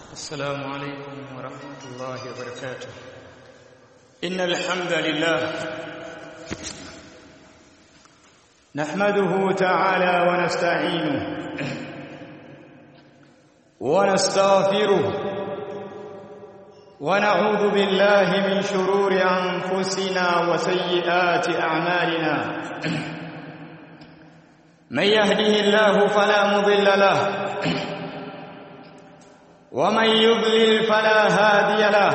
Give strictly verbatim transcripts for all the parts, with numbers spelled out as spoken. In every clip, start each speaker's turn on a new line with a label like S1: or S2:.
S1: السلام عليكم ورحمة الله وبركاته. إن الحمد لله نحمده تعالى ونستعينه ونستغفره ونعوذ بالله من شرور أنفسنا وسيئات أعمالنا. من يهده الله فلا مضل له ومن يضلل فلا هادي له،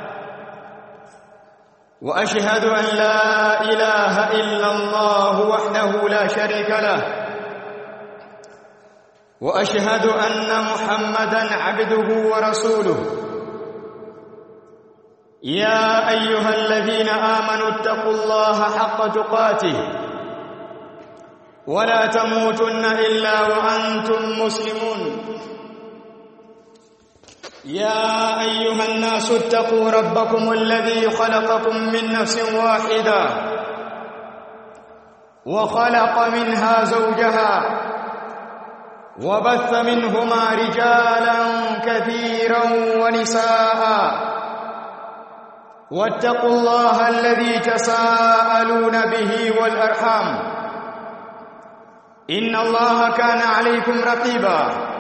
S1: وأشهد أن لا إله إلا الله وحده لا شريك له، وأشهد أن محمدا عبده ورسوله. يا أيها الذين آمنوا اتقوا الله حق تقاته ولا تموتن إلا وأنتم مسلمون. يا أيها الناس اتقوا ربكم الذي خلقكم من نفس واحدة وخلق منها زوجها وبث منهما رجالا كثيرا ونساء، واتقوا الله الذي تساءلون به والأرحام إن الله كان عليكم رقيبا.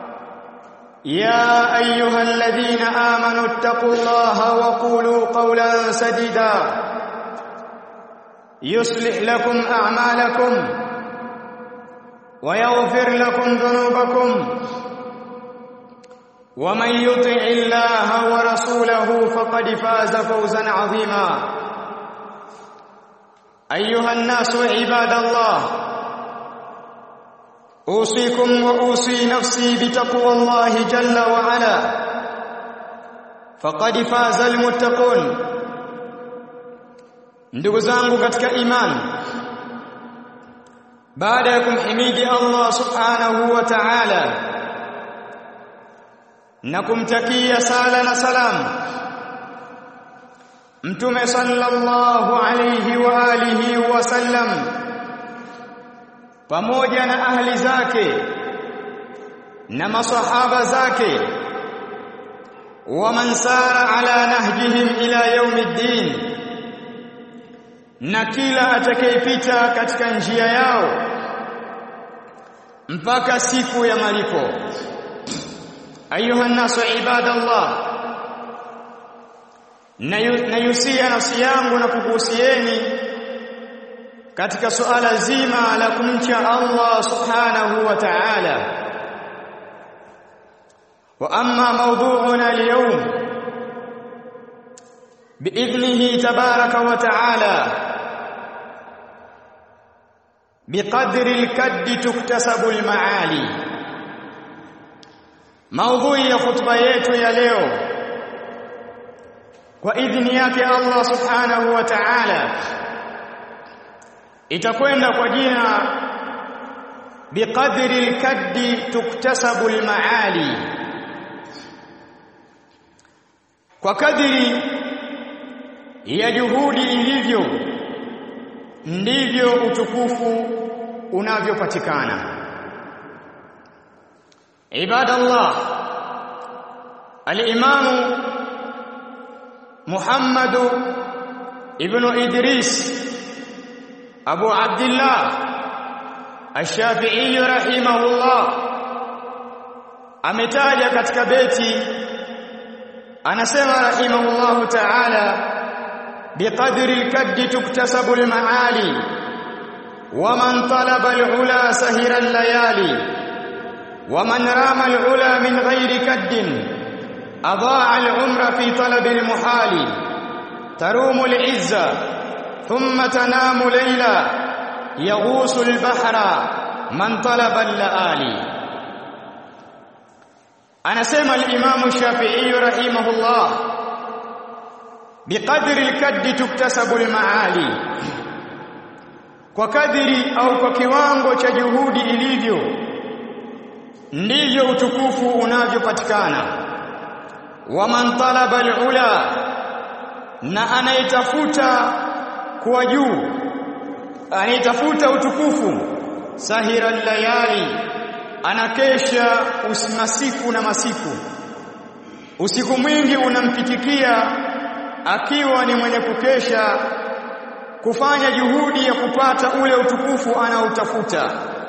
S1: يا أيها الذين آمنوا اتقوا الله وقولوا قولا سديدا يصلح لكم أعمالكم ويغفر لكم ذنوبكم، ومن يطع الله ورسوله فقد فاز فوزا عظيما. أيها الناس عباد الله، أوصيكم وأوصي نفسي بتقوى الله جل وعلا، فقد فاز المتقون. Ndugu zangu katika imani, baada ya kumhimidi Allah subhanahu wa ta'ala na kumtakia sala na salam Mtume sallallahu alayhi wa alihi wa sallam pamoja na ahli zake na masahaba zake, wa man sara ala nahjihim ila yaumiddin, na kila atakayepita katika njia yao mpaka siku ya malipo. Ayuha nasu ibadallah, nayusia nafsi yangu na kukuhusieni katika suala zima la kumcha Allah subhanahu wa ta'ala. Wa amma mawdu'una al-yawm bi'idhnihi tabaraka wa ta'ala biqadri al-kadd tuktasabu al-ma'ali. Maudhui ya khutba yetu ya leo kwa idhni yake Allah subhanahu wa ta'ala itakwenda kwa jina biqadri al-kaddi tuktasabu al-maali. Kwa kadiri ya juhudi ilivyo ndivyo utukufu unavyopatikana. Ibadallah, al-Imam Muhammad ibn Idris Abu Abdullah Ash-Shafi'i rahimahullah ametaja katika beti, anasema rahimahullah ta'ala, biqadri al-kadd tuktasabu al-ma'ali wa man talaba al-ula sahira al-layali wa man rama al-ula min ghayri kaddin adaa al-umra fi talab al-muhali tarumu al-izza ثم تنام ليلا يغوص البحر من طلب اللآلي. anasema al-Imam Shafi'i rahimahullah, biqadri al-kadd tuktasabu al-maali, kwa kadiri au kwa kiwango cha juhudi ilivyo ndivyo utukufu unavyopatikana. Wa man talaba al-ula, na anayetafuta kwa juu, anayetafuta utukufu, sahira al-layali, anakesha masiku na masiku, usiku mwingi unampitikia akiwa ni mwenye kukesha kufanya juhudi ya kupata ule utukufu anaotafuta.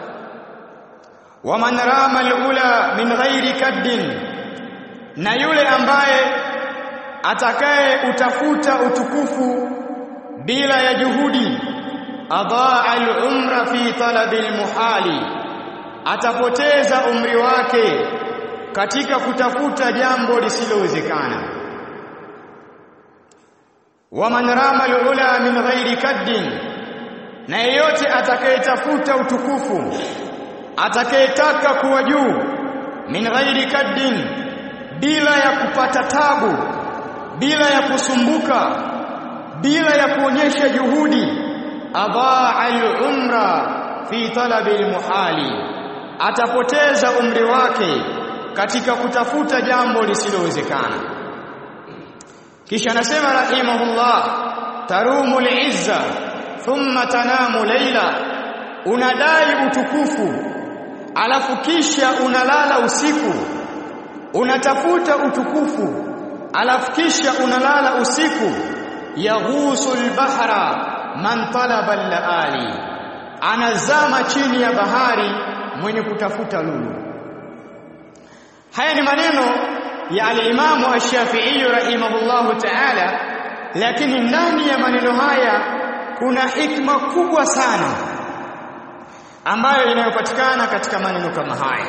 S1: Wa man rama al-ula min ghairi kaddin, na yule ambaye atakaye utafuta utukufu bila ya juhudi, adaa al-umra fi talabi al-muhali, atapoteza umri wake katika kutafuta jambo lisilowezekana. Wa man rama al-ula min ghairi kaddin, na yeyote atakayetafuta utukufu, atakayetaka kuwa juu, min ghairi kaddin, bila ya kupata tabu, bila ya kusumbuka, bila ya kuonyesha juhudi, adaa al-umra fi talabi al-muhali, atapoteza umri wake katika kutafuta jambo lisilowezekana. Kisha anasema rahimahullah, tarumu al-izza thumma tanamu layla, unadai utukufu alafu kisha unalala usiku. Unatafuta utukufu alafu kisha unalala usiku. Yaghusul bahra man talaba al-laali, anazama chini ya bahari mwenye kutafuta lulu. Haya ni maneno ya al-Imam Ash-Shafi'i rahimahullahu ta'ala, lakini ndani ya maneno haya kuna hikma kubwa sana ambayo inayopatikana katika maneno kama haya.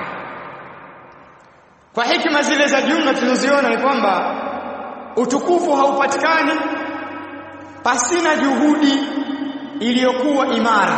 S1: Kwa hikma zile za jumla tunaziona ni kwamba utukufu haupatikani pasina juhudi iliyokuwa imara,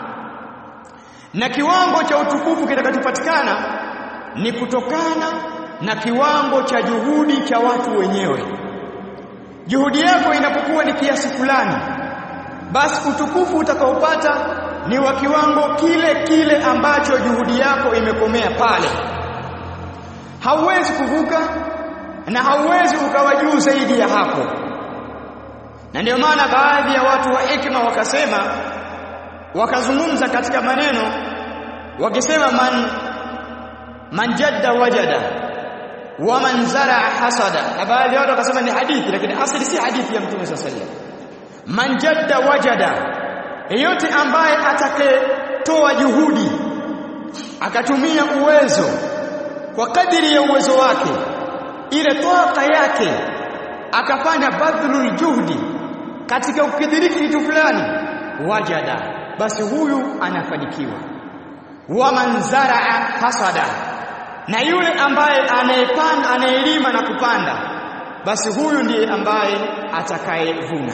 S1: na kiwango cha utukufu kitakachopatikana ni kutokana na kiwango cha juhudi cha watu wenyewe. Juhudi yako inapokuwa ni kiasi fulani, basi utukufu utakaopata ni wa kiwango kile kile ambacho juhudi yako imekomea pale. Hauwezi kuvuka na hauwezi ukawa juu zaidi ya hapo. Na ndio maana baadhi ya watu wa hikma wakasema, wakazungumza katika maneno wakisema, man man jadda wajada wa man zaraa hasada. Na baadhi ya watu wakasema ni hadithi, lakini asili si hadithi ya Mtume sallallahu alaihi wasallam. Man jadda wajada, yeyote ambaye atakayetoa juhudi akatumia uwezo kwa kadiri ya uwezo wake, ile toaka yake, akafanya badlul juhdi katika ukidhiriki kitu fulani, wajada, basi huyu anafanikiwa. Wa man zaraa hasada, na yule ambaye anayepanda, anayelima na kupanda, basi huyu ndiye ambaye atakayevuna.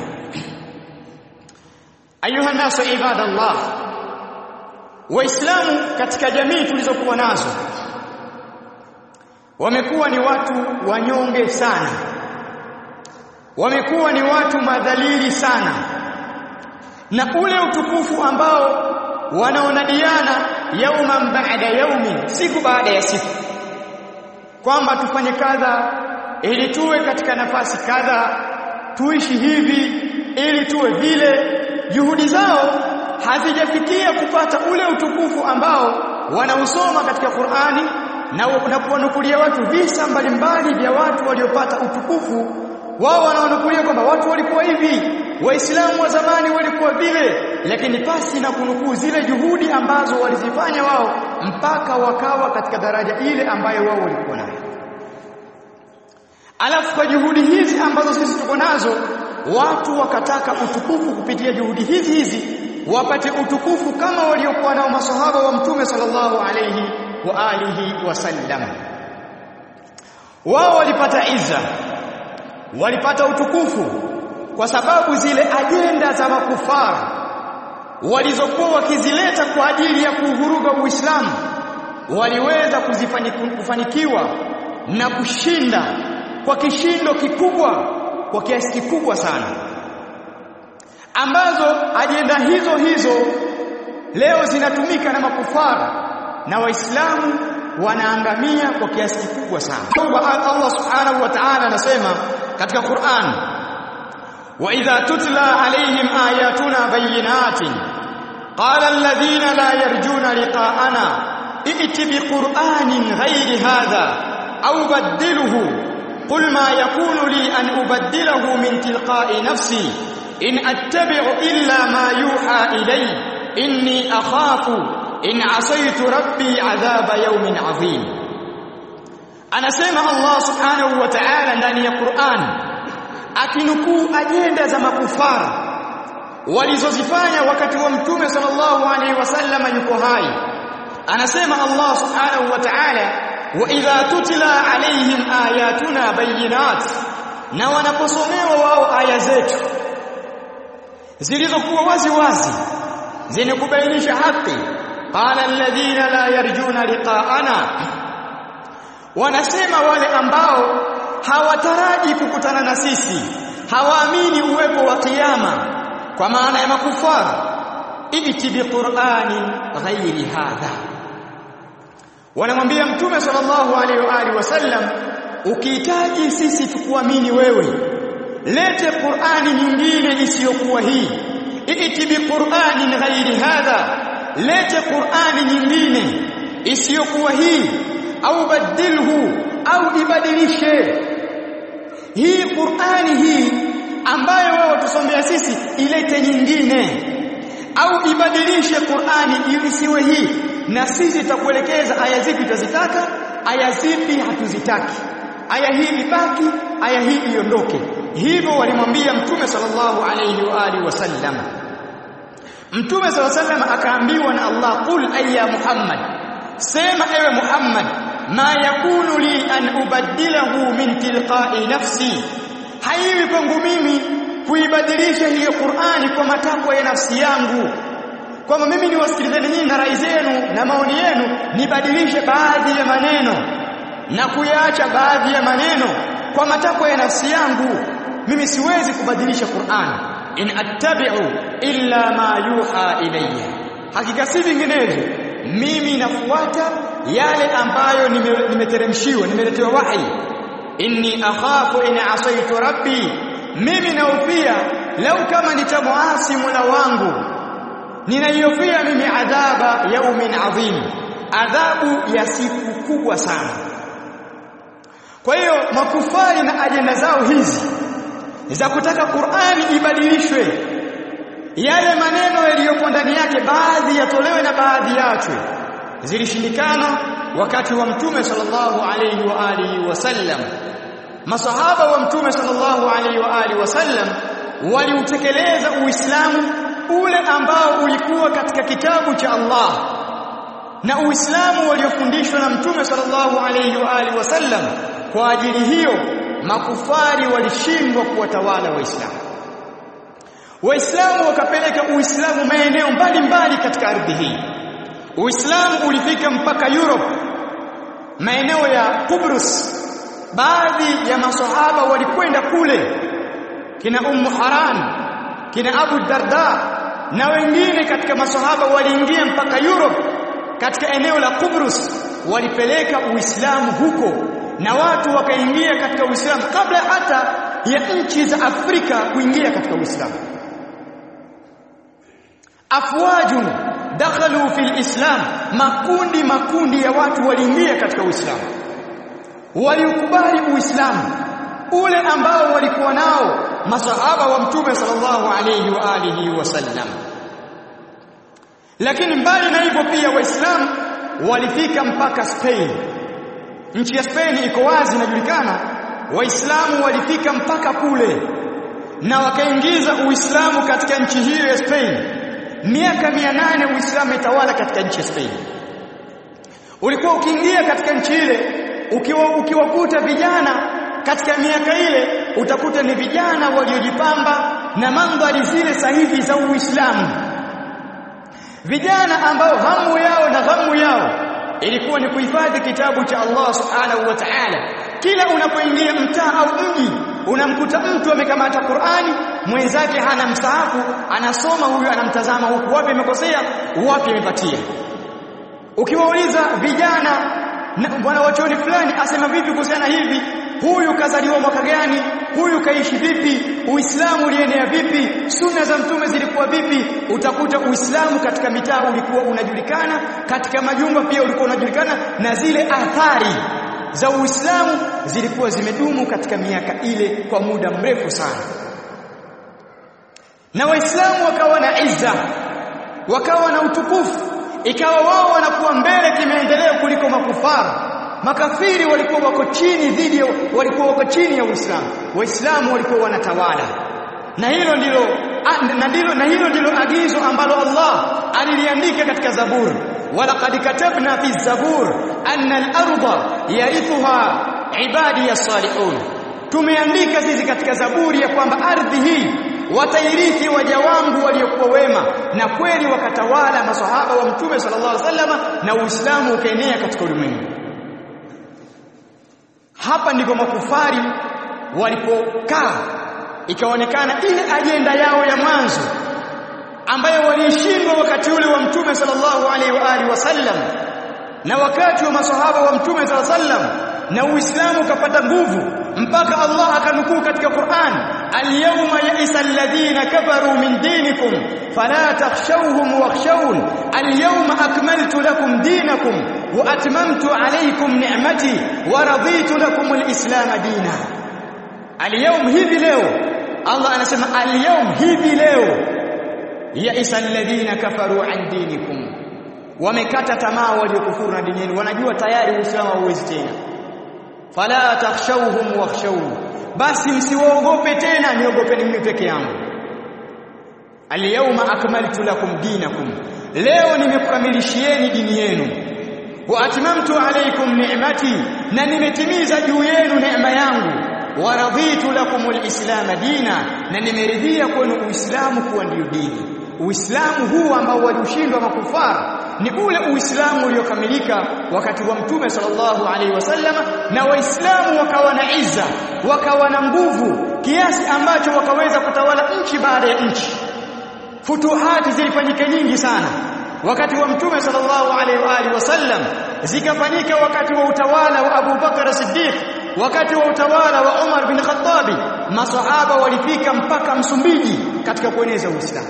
S1: Ayuha nasu ibadallah, Waislamu katika jamii tulizokuwa nazo wamekuwa ni watu wanyonge sana, wamekuwa ni watu madhalili sana, na ule utukufu ambao wanaonadiana yauman ba'da yaumi, siku baada ya siku, kwamba tufanye kadha ili tuwe katika nafasi kadha, tuishi hivi ili tuwe vile. Juhudi zao hazijafikia kupata ule utukufu ambao wanausoma katika Qur'ani na wanaponukulia watu visa mbalimbali vya watu waliopata utukufu. Wao wanaonukulia kwamba watu walikuwa hivi, Waislamu wa zamani walikuwa vile, lakini pasi na kunukuu zile juhudi ambazo walizifanya wao mpaka wakawa katika daraja ile ambayo wao walikuwa nayo. Alafu kwa juhudi hizi ambazo sisi tuko nazo, watu wakataka utukufu kupitia juhudi hizi hizi, wapate utukufu kama waliokuwa nao masahaba wa Mtume sallallahu alayhi wa alihi wasallam. Wao walipata izza, walipata utukufu kwa sababu zile ajenda za makufara walizokuwa wakizileta kwa ajili ya kuvuruga Uislamu waliweza kuzifanikiwa na kushinda kwa kishindo kikubwa, kwa kiasi kikubwa sana, ambazo ajenda hizo hizo leo zinatumika na makufara na Waislamu wanaangamia kwa kiasi kikubwa sana. Allah subhanahu wa ta'ala anasema katika Qur'an, wa idha tutla alayhim ayatuna bayyinatin qala alladhina la yarjuna liqa'ana i'ti biqur'anin ghayri hadha aw badilhu qul ma yakunu li an ubaddilahu min tilqa'i nafsi in attabi'u illa ma yuha ilayya inni akhafu in asaytu rabbi adhaba yawmin 'adhim. Anasema Allah subhanahu wa ta'ala ndani ya Qur'an akinukuu ajenda za makufara walizozifanya wakati wa Mtume sallallahu alaihi wasallam yuko hai. Anasema Allah subhanahu wa ta'ala, wa idha tutla alaihim ayatuna bayyinat, na wanaposomewa wao aya zetu zilizokuwa wazi wazi zenye kubainisha haki, qala alladhina la yarjuna liqa'ana, wanasema wale ambao hawataraji kukutana na sisi, hawaamini uwepo wa kiyama, kwa maana ya makufara, iti bi Qur'ani ghairi hadha. Wanamwambia Mtume sallallahu alaihi wa alihi wasallam, ukihitaji sisi tukuamini wewe, lete Qur'ani nyingine isiyokuwa hii. Iti bi Qur'ani ghairi hadha, lete Qur'ani nyingine isiyokuwa hii, au badilhu, au ibadilishe hii Qur'ani hii ambayo wewe tusomea sisi, ilete nyingine, au ibadilishe Qur'ani ili siwe hii, na sisi tutakuelekeza aya zipi tutazitaka, aya zipi hatuzitaki, aya hii ibaki, aya hii iondoke. Hivyo walimwambia Mtume sallallahu alayhi wa alihi wasallam. Mtume sallallahu alayhi wasallam akaambiwa na Allah, qul ayya Muhammad, sema ewe Muhammad, ma yakunu li an ubaddilahu min tilqa'i nafsi, haiwi kwangu mimi kuibadilisha hiyo Qur'ani kwa matakwa ya nafsi yangu, kwamba mimi niwasikilizeni nyinyi na rai zenu na maoni yenu, nibadilishe baadhi ya maneno na kuyaacha baadhi ya maneno kwa matakwa ya nafsi yangu. Mimi siwezi kubadilisha Qur'an. In attabi'u illa ma yuha ilayya, hakika si vinginevyo mimi nafuata yale ambayo nimeteremshiwa, nimeletewa wahi. Inni akhafu in asaitu rabbi, mimi naufia lau kama nitamuasi Mola wangu, ninaiofia mimi adhaba yaumin adhim, adhabu ya siku kubwa sana. Kwa hiyo makufari na ajenda zao hizi za kutaka Qur'ani ibadilishwe, yale maneno yaliyopo ndani yake baadhi yatolewe na baadhi yaachwe, zilishindikana wakati wa Mtume sallallahu alayhi wa alihi wasallam. Masahaba wa Mtume sallallahu alayhi wa alihi wasallam waliutekeleza Uislamu ule ambao ulikuwa katika kitabu cha Allah, na Uislamu waliofundishwa na Mtume sallallahu alayhi wa alihi wasallam. Kwa ajili hiyo makufari walishindwa kuwatawala Waislamu. Waislamu wakapeleka Uislamu maeneo mbalimbali katika ardhi hii. Uislamu ulifika mpaka Europe, maeneo ya Kubrus. Baadhi ya masahaba walikwenda kule, kina Ummu Haran, kina Abu Darda na wengine katika masahaba waliingia mpaka Europe, katika eneo la Kubrus walipeleka Uislamu huko, na watu wakaingia katika Uislamu kabla hata ya nchi za Afrika kuingia katika Uislamu. Afwajun dakhalu fil Islam, makundi makundi ya watu waliingia katika Uislamu, waliukubali Uislamu ule ambao walikuwa nao masahaba wa Mtume sallallahu alayhi wa alihi wasallam. Lakini mbali na hivyo pia Waislamu walifika mpaka Spain. Nchi ya Spain iko wazi inajulikana. Waislamu walifika mpaka kule na wakaingiza Uislamu katika nchi hiyo ya Spain. Miaka mia nane Uislamu itawala katika nchi ya Spain. Ulikuwa ukiingia katika nchi ile, ukiwa ukiwakuta vijana katika miaka ile, utakuta ni vijana waliojipamba na mandhari zile sahihi za Uislamu, vijana ambao hamu yao na ghamu yao ilikuwa ni kuhifadhi kitabu cha Allah subhanahu wa ta'ala. Kila unapoingia mtaa au mji unamkuta mtu amekamata Qur'ani, mwenzake hana msahafu, anasoma, huyu anamtazama huku, wapi amekosea, wapi amepatia. Ukiwauliza vijana bwana wachoni fulani asema vipi kuhusiana hivi, huyu kazaliwa mwaka gani, huyu kaishi vipi, Uislamu ulienea vipi, sunna za Mtume zilikuwa vipi, utakuta Uislamu katika mitaa ulikuwa unajulikana, katika majumba pia ulikuwa unajulikana, na zile athari za Uislamu zilikuwa zimedumu katika miaka ile kwa muda mrefu sana. Na Waislamu wakawa na izza, wakawa na utukufu, ikawa wao wanakuwa mbele kimaendeleo kuliko makufara. Makafiri walikuwa wako chini dhidi walikuwa wako chini ya Uislamu. Waislamu walikuwa wanatawala. Na hilo ndilo na ndilo na hilo ndilo agizo ambalo Allah aliliandika katika Zaburi. Walaqad katabna fi Zabur anna al-ardha yarithuha ibadi as-salihun. Tumeandika sisi katika Zaburi ya kwamba ardhi hii watairithi waja wangu waliokuwa wema, na kweli wakatawala maswahaba wa Mtume sallallahu alaihi wasallam na Uislamu ukaenea katika ulimwengu. Hapa ndipo makufari walipokaa, ikaonekana ile ajenda yao ya mwanzo ambayo walishindwa wakati ule wa Mtume sallallahu alaihi wa alihi wasallam na wakati wa maswahaba wa Mtume sallallahu alaihi wasallam, na Uislamu ukapata nguvu mpaka Allah akanukuu katika Qur'an, al-yawma ya'isa alladhina kafaru min dinikum fala takhshawhum wakhshawun al-yawma akmaltu lakum dinakum wa atmamtu alaykum ni'mati wa raditu lakum al-islam dinan. Al-yawm, hivi leo, Allah anasema al-yawm, hivi leo, ya'isa alladhina kafaru an dinikum, wamekata tamaa waliokufuru na dini yenu, wanajua tayari Uislamu hauwezi tena. Fala takhshawhum wakhshawun, basi msiwaogope tena, niogopeni mimi peke yangu. Al-yawma akmaltu lakum dinakum, leo nimekukamilishieni dini yenu. Wa atmamtu alaykum ni'mati, na nimetimiza juu yenu neema yangu. Wa raditu lakum al-islam dina, na nimeridhia kwenu Uislamu kuwa ndio dini. Uislamu huu ambao walishindwa makufara ni ule Uislamu uliokamilika wakati wa Mtume sallallahu alaihi wasallam, na Waislamu wakawa na izza, wakawa na nguvu kiasi ambacho wakaweza kutawala nchi baada ya nchi. Futuhati zilifanyika nyingi sana wakati wa Mtume sallallahu alaihi wa alihi wasallam, zikafanyika wakati wa utawala wa Abu Bakar Siddiq, wakati wa utawala wa Umar bin Khattab. Maswahaba walifika mpaka Msumbiji katika kueneza Uislamu.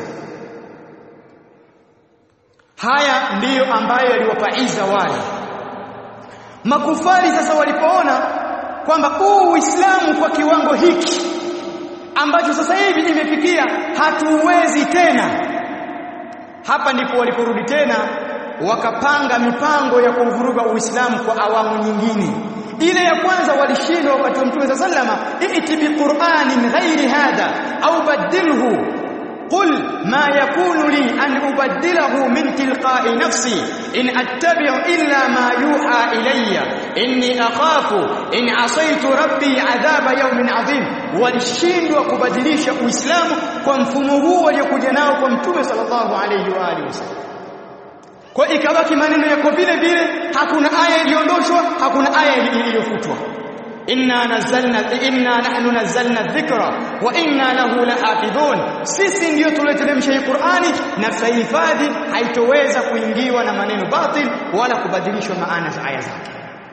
S1: Haya ndiyo ambayo yaliwapa izza wale makufari. Sasa walipoona kwamba huu Uislamu kwa kiwango hiki ambacho sasa hivi imefikia hatuwezi tena, hapa ndipo waliporudi tena wakapanga mipango ya kuvuruga Uislamu kwa awamu nyingine. Ile ya kwanza walishindwa wakati wa Mtume sallallahu alaihi wasallam, iti bi Qur'anin ghairi hadha au badilhu قل ما يكون لي أن أبدله من تلقاء نفسي إن أتبع إلا ما يوحى إلي إني أخاف إن عصيت ربي عذاب يوم عظيم. walishindwa kubadilisha Uislamu kwa mfumo huu waliokuja nao kwa Mtume sallallahu alayhi wa alihi wasallam. Kwa ikabaki maneno yako vile vile, hakuna aya iliondoshwa, hakuna aya iliyofutwa. inna nazzalna inna nahnu nazzalna dhikra wa inna lahu lahafidhun, sisi ndio tulioteremsha hii Qur'ani na tutahifadhi, haitoweza kuingiwa na maneno batil wala kubadilishwa maana za aya zake.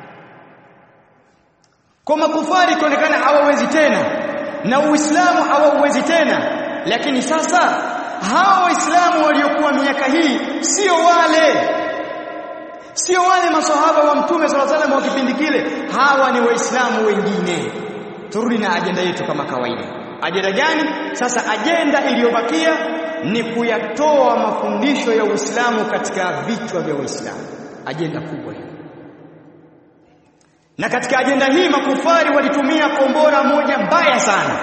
S1: Kwa makufari kuonekana hawawezi tena na Uislamu hawawezi tena, lakini sasa hao Waislamu waliokuwa miaka hii sio wale sio wale maswahaba wa Mtume sallallahu alaihi wasallam wa kipindi kile. Hawa ni Waislamu wengine. Turudi na ajenda yetu kama kawaida. Ajenda gani? Sasa ajenda iliyobakia ni kuyatoa mafundisho ya Uislamu katika vichwa vya Waislamu. Ajenda kubwa hii. Na katika ajenda hii makufari walitumia kombora moja mbaya sana.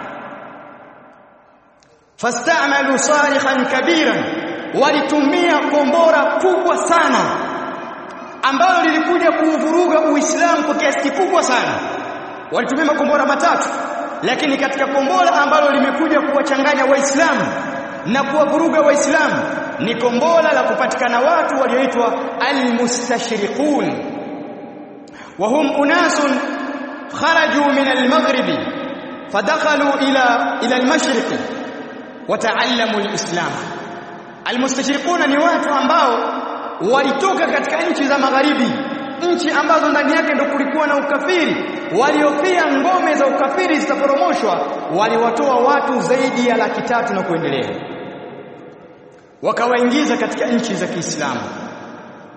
S1: Fasta'malu sarikhan kabiran, walitumia kombora kubwa sana ambalo lilikuja kuuvuruga Uislamu kwa kiasi kikubwa sana. Walitumia makombora matatu, lakini katika kombora ambalo limekuja kuwachanganya Waislamu na kuwavuruga Waislamu ni kombora la kupatikana watu walioitwa al-mustashriqun, wa hum unasun kharaju min al-maghribi fadakhalu ila ila al-mashriqi wa ta'allamu al-islam. Al-mustashriquna ni watu ambao walitoka katika nchi za magharibi, nchi ambazo ndani yake ndio kulikuwa na ukafiri, waliofia ngome za ukafiri zitaporomoshwa. Waliwatoa watu zaidi ya laki tatu na kuendelea, wakawaingiza katika nchi za Kiislamu.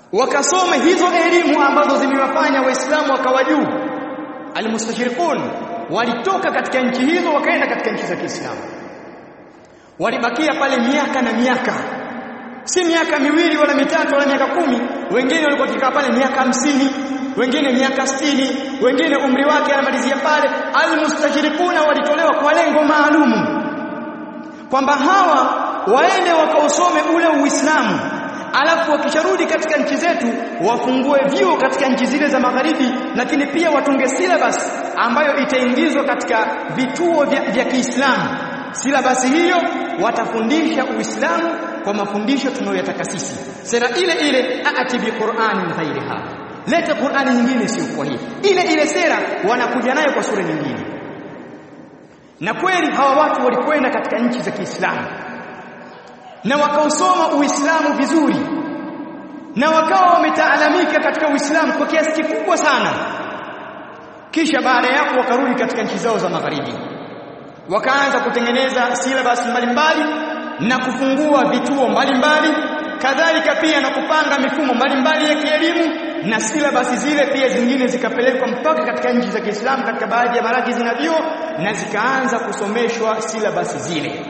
S1: wakasome hizo elimu ambazo zimewafanya waislamu wakawa juu. Almustashriqun walitoka katika nchi hizo wakaenda katika nchi za Kiislamu, walibakia pale miaka na miaka, si miaka miwili wala mitatu wala miaka kumi. Wengine walikuwa kikaa pale miaka hamsini, wengine miaka sitini, wengine umri wake anamalizia pale. Almustashriquna walitolewa kwa lengo maalumu kwamba hawa waende wakausome ule Uislamu, alafu wakisharudi katika nchi zetu wafungue vyuo katika nchi zile za magharibi, lakini pia watunge syllabus ambayo itaingizwa katika vituo vya, vya Kiislamu. Syllabus hiyo watafundisha Uislamu kwa mafundisho tunayoyataka sisi. Sera ile ile, aati bi Qur'anin ghairiha, leta Qur'ani nyingine sio kwa hii. Ile ile sera wanakuja nayo kwa sura nyingine. Na kweli hawa watu walikwenda katika nchi za Kiislamu na wakausoma Uislamu vizuri, na wakawa wametaalamika katika Uislamu kwa kiasi kikubwa sana. Kisha baada ya hapo wakarudi katika nchi zao za magharibi, wakaanza kutengeneza syllabus mbalimbali na kufungua vituo mbalimbali, kadhalika pia na kupanga mifumo mbalimbali ya kielimu, na syllabus zile pia zingine zikapelekwa mpaka katika nchi za Kiislamu katika baadhi ya marakizi na vyuo, na zikaanza kusomeshwa syllabus zile.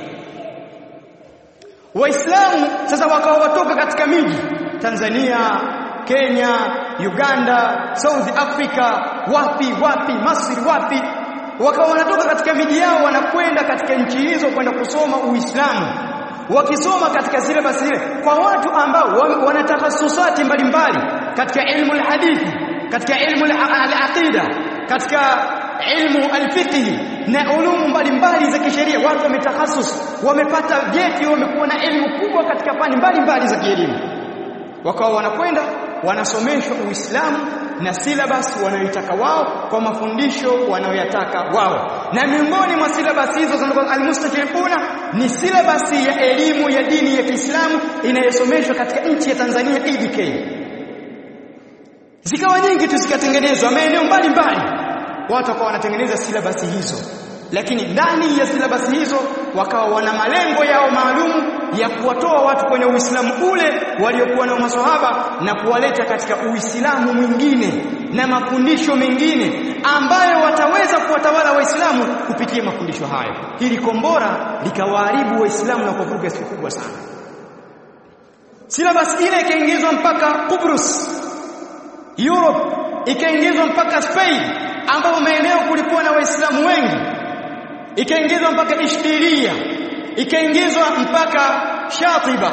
S1: Waislamu sasa wakawa watoka katika miji Tanzania, Kenya, Uganda, South Africa, wapi wapi, Misri wapi, wakawa wanatoka katika miji yao wanakwenda katika nchi hizo kwenda kusoma Uislamu, wakisoma katika syllabus ile kwa watu ambao wana takhasusati mbalimbali katika ilmu al-hadithi, katika ilmu al-aqida, katika ilmu al-fiqh na ulumu mbalimbali za kisheria. Watu wametakhasus, wamepata vyeti, wamekuwa na elimu kubwa katika fani mbalimbali za kielimu, wakawa wanakwenda wanasomeshwa Uislamu na syllabus wanayotaka wao kwa mafundisho wanayoyataka wao. Na miongoni mwa syllabus hizo za almustashriquna ni syllabus ya elimu ya dini ya Kiislamu inayosomeshwa katika nchi ya Tanzania, E D K. Zikawa nyingi tu, zikatengenezwa maeneo mbalimbali, watu wakawa wanatengeneza syllabus hizo, lakini ndani ya syllabus hizo wakawa wana malengo yao maalum ya kuwatoa watu kwenye Uislamu ule waliokuwa na maswahaba na kuwaleta katika Uislamu mwingine na mafundisho mengine ambayo wataweza kuwatawala Waislamu kupitia mafundisho hayo. Hili kombora likawaharibu Waislamu na kuwavuruga kiasi kikubwa sana. Syllabus ile ikaingizwa mpaka Kubrus, Europe, ikaingizwa mpaka Spain ambapo maeneo kulikuwa na Waislamu wengi, ikaingizwa mpaka Ishbilia, ikaingizwa mpaka Shatiba.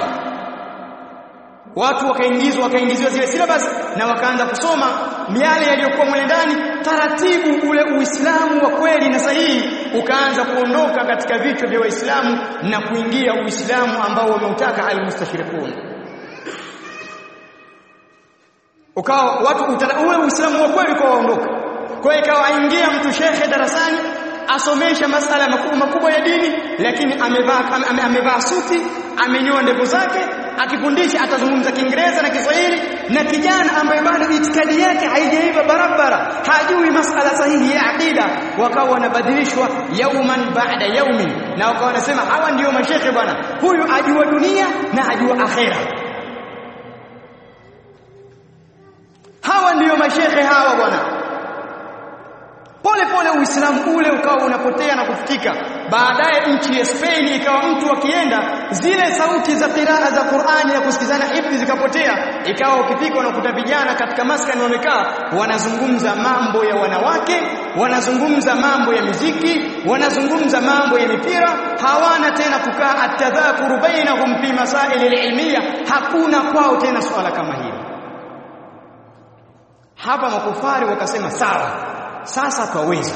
S1: Watu wakaingizwa wakaingizwa zile syllabus na wakaanza kusoma miale yaliyokuwa mle ndani. Taratibu ule Uislamu wa kweli na sahihi ukaanza kuondoka katika vichwa vya Waislamu na kuingia Uislamu ambao wameutaka almustashriqun. Ukawa watu ule Uislamu wa kweli kwa waondoka. Kwa hiyo ikawa aingia mtu shekhe darasani asomesha masala makubwa makubwa ya dini, lakini amevaa ame, amevaa suti, amenyoa ndevu zake, akifundisha atazungumza Kiingereza na Kiswahili, na kijana ambaye bado itikadi yake haijaiva barabara, hajui masala sahihi ya aqida, wakawa wanabadilishwa yauman baada yaumin, na wakawa wanasema hawa ndio mashekhe bwana, huyu ajua dunia na ajua akhera, hawa ndio mashekhe hawa bwana. Pole pole Uislamu ule ukawa unapotea na kufutika. Baadaye nchi ya Spain ikawa mtu akienda zile sauti za qiraa za Qur'ani ya kusikizana hifdhi zikapotea, ikawa ukifika unakuta vijana katika maskani wamekaa wanazungumza mambo ya wanawake, wanazungumza mambo ya muziki, wanazungumza mambo ya mipira, hawana tena kukaa atadhakuru bainahum fi masail ilmiya, hakuna kwao tena swala kama hili. Hapa makufari wakasema sawa, sasa twaweza,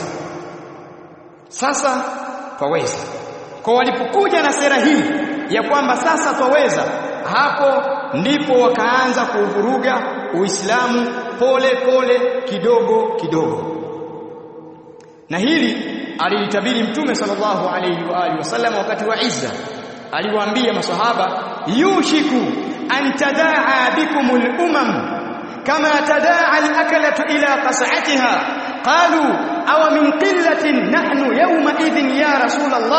S1: sasa twaweza. Kwa walipokuja na sera hii ya kwamba sasa twaweza, hapo ndipo wakaanza kuvuruga Uislamu pole pole, kidogo kidogo. Na hili alilitabiri Mtume sallallahu alayhi wa alihi wasallam wakati wa Izza. Aliwaambia maswahaba, yushiku an tadaa bikumul umam kama tadaa al-akalatu ila qas'atiha. قالوا أو من قلة نحن يومئذ يا رسول الله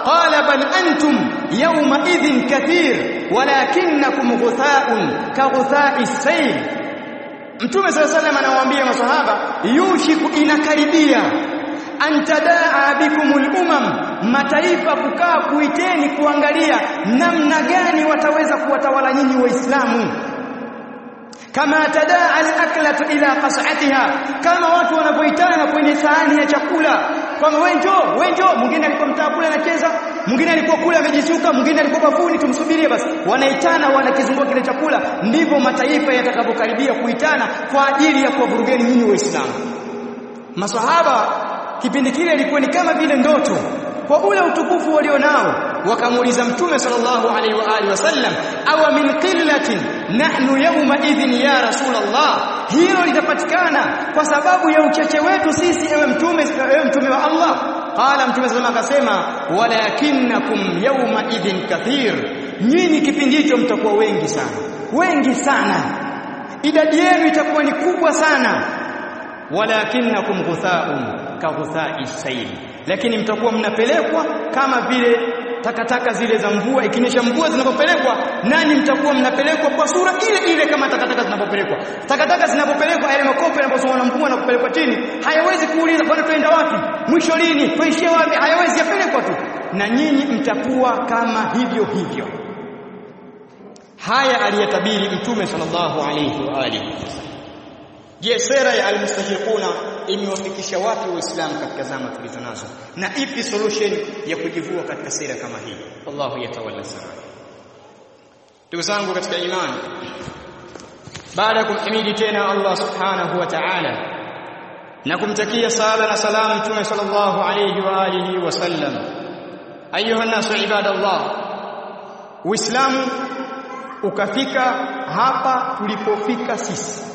S1: qala bal antum yawma idhin kathir walakinnakum ghutha'un ka ghutha'is sayl. Mtume sallallahu alayhi wasallam anawaambia maswahaba, yushiku, inakaribia, antadaa bikumul umam, mataifa kukaa kuiteni kuangalia namna gani wataweza kuwatawala nyinyi waislamu. Kama tadaa al-aklatu ila qas'atiha, kama watu wanapoitana kwenye sahani ya chakula, kama wewe njoo, wewe njoo, mwingine alikuwa mtaa kule anacheza, mwingine alikuwa kule amejisuka, mwingine alikuwa bafuni, tumsubirie basi. Wanaitana, wanakizunguka kile chakula. Ndivyo mataifa yatakapokaribia kuitana kwa ajili ya kuwavurugeni nyinyi waislamu. Maswahaba kipindi kile ilikuwa ni kama vile ndoto kwa ule utukufu walionao. Wakamuuliza Mtume sallallahu alaihi wa alihi wasallam, aw min qillatin nahnu yawma idhin ya Rasulullah, hilo litapatikana kwa sababu ya uchache wetu sisi ewe mtume, ewe mtume wa Allah? Qala Mtume sallallahu akasema, walakinnakum yawma idhin kathir, nyinyi kipindi hicho mtakuwa wengi sana, wengi sana, idadi yenu itakuwa ni kubwa sana. Walakinnakum ghutha'un ka ghutha'is sayl, lakini mtakuwa mnapelekwa kama vile takataka zile za mvua. Ikinyesha mvua zinapopelekwa, nani mtakuwa mnapelekwa kwa sura ile ile kama takataka zinapopelekwa. Takataka zinapopelekwa, yale makopo yanaposomwa na mvua na kupelekwa chini, hayawezi kuuliza bwana tuenda wapi, mwisho lini, tuishie wapi, hayawezi, yapelekwa tu. Na nyinyi mtakuwa kama hivyo hivyo. Haya aliyatabiri Mtume sallallahu alayhi wa alihi. Je, sera ya al-mustashriquna imewafikisha wapi waislamu katika zama tulizo nazo, na ipi solution ya kujivua katika sera kama hii? Allahu yatawalla sara. Ndugu zangu katika imani, baada ya kumhimidi tena Allah subhanahu wa ta'ala na kumtakia sala na salamu Mtume sallallahu alayhi wa alihi wasallam, ayuha nasu ibadallah, Uislamu ukafika hapa tulipofika sisi.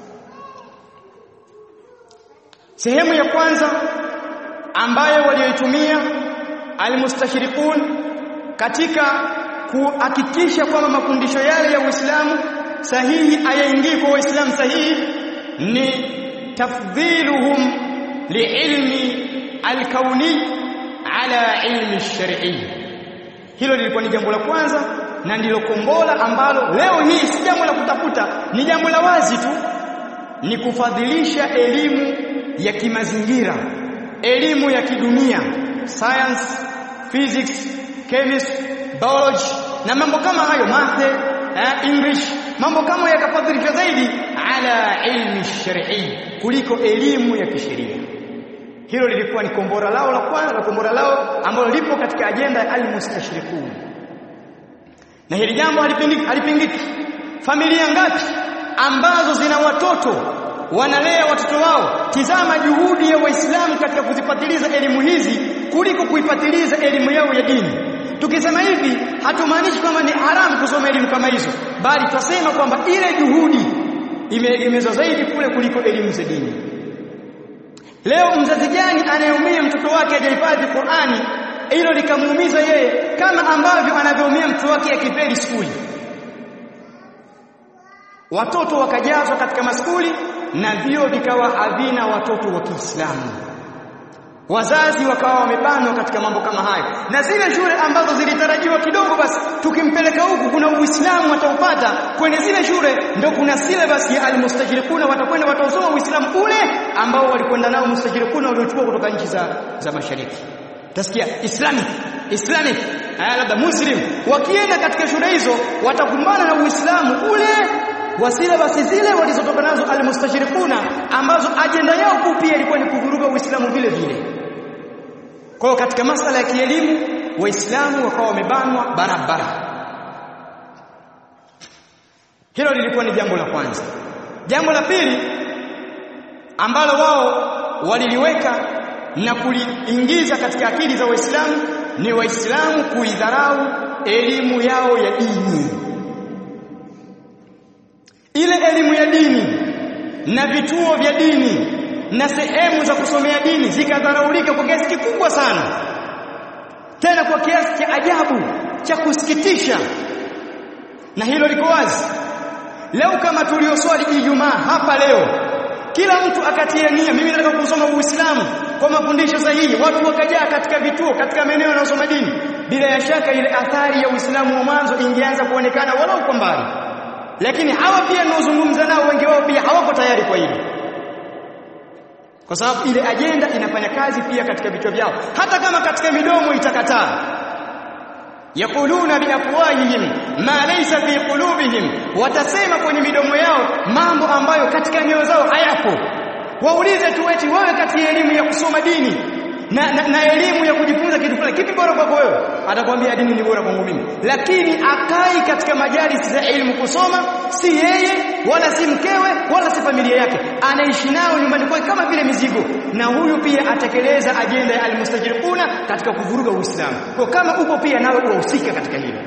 S1: Sehemu ya kwanza ambayo walioitumia almustashriqun katika kuhakikisha kwamba mafundisho yale ya Uislamu sahihi ayaingii kwa Uislamu sahihi ni tafdhiluhum liilmi alkauni ala ilmi ash-shar'i. Hilo lilikuwa ni jambo la kwanza na ndilo kombola ambalo leo hii si jambo la kutafuta, ni jambo la wazi tu, ni kufadhilisha elimu ya kimazingira, elimu ya kidunia, science, physics, chemistry, biology na mambo kama hayo, math, eh, English, mambo kama yakafadhilishwa zaidi ala ilmi shar'i kuliko elimu ya kisheria. Hilo lilikuwa ni kombora lao la kwanza, la kombora lao ambalo lipo katika ajenda ya al-mustashriqun. Na hili jambo halipingiki, halipingiki. Familia ngapi ambazo zina watoto wanalea watoto wao? Tizama juhudi ya Waislamu katika kuzipatiliza elimu hizi kuliko kuipatiliza elimu yao ya dini. Tukisema hivi hatumaanishi kwamba ni haramu kusoma elimu kama hizo, bali tutasema kwamba ile juhudi imeegemezwa zaidi kule kuliko elimu za dini. Leo mzazi gani anayeumia mtoto wake hajahifadhi Qur'ani, hilo likamuumiza yeye kama ambavyo anavyoumia mtoto wake akifeli skuli? Watoto wakajazwa katika maskuli na vio vikawa havina watoto wa Kiislamu. Wazazi wakawa wamebanwa katika mambo kama hayo, na zile shule ambazo zilitarajiwa kidogo basi tukimpeleka huku kuna Uislamu ataupata, kwenye zile shule ndio kuna syllabus ya al-mustashriquna, watakwenda watausoma Uislamu ule ambao walikwenda nao mustajirikuna waliochukua kutoka nchi za za mashariki. Tasikia Islamic Islamic haya labda Muslim, wakienda katika shule hizo watakumbana na Uislamu ule wasila basi zile walizotoka nazo al-mustashriquna, ambazo ajenda yao kuu pia ilikuwa ni kuvuruga Uislamu vile vile. Kwa katika masala ya kielimu Waislamu wakawa wamebanwa barabara. Hilo lilikuwa ni jambo la kwanza. Jambo la pili ambalo wao waliliweka na kuliingiza katika akili za Waislamu ni Waislamu kuidharau elimu yao ya dini. Ile elimu ya dini na vituo vya dini na sehemu za kusomea dini zikadharaulika kwa kiasi kikubwa sana, tena kwa kiasi cha ajabu cha kusikitisha. Na hilo liko wazi leo, kama tulioswali Ijumaa hapa leo, kila mtu akatia nia, mimi nataka kusoma Uislamu kwa mafundisho sahihi, watu wakajaa katika vituo, katika maeneo yanayosoma dini, bila ya shaka ile athari ya Uislamu wa mwanzo ingeanza kuonekana walau kwa mbali. Lakini hawa pia ninaozungumza nao wengi wao pia hawako tayari kwa hili, kwa sababu ile ajenda inafanya kazi pia katika vichwa vyao, hata kama katika midomo itakataa. Yaquluna biafwahihim ma laysa fi qulubihim, watasema kwenye midomo yao mambo ambayo katika nyoyo zao hayapo. Waulize tu eti wewe, kati ya elimu ya kusoma dini na, na, na elimu ya kujifunza kitu fulani, kipi bora kwako wewe? Atakwambia dini ni bora kwangu mimi, lakini akai katika majalis za elimu kusoma, si yeye wala si mkewe wala si familia yake, anaishi nao nyumbani kwake kama vile mizigo. Na huyu pia atekeleza ajenda ya almustajiruna katika kuvuruga Uislamu. Kwa kama upo pia nawe uhusika katika hilo.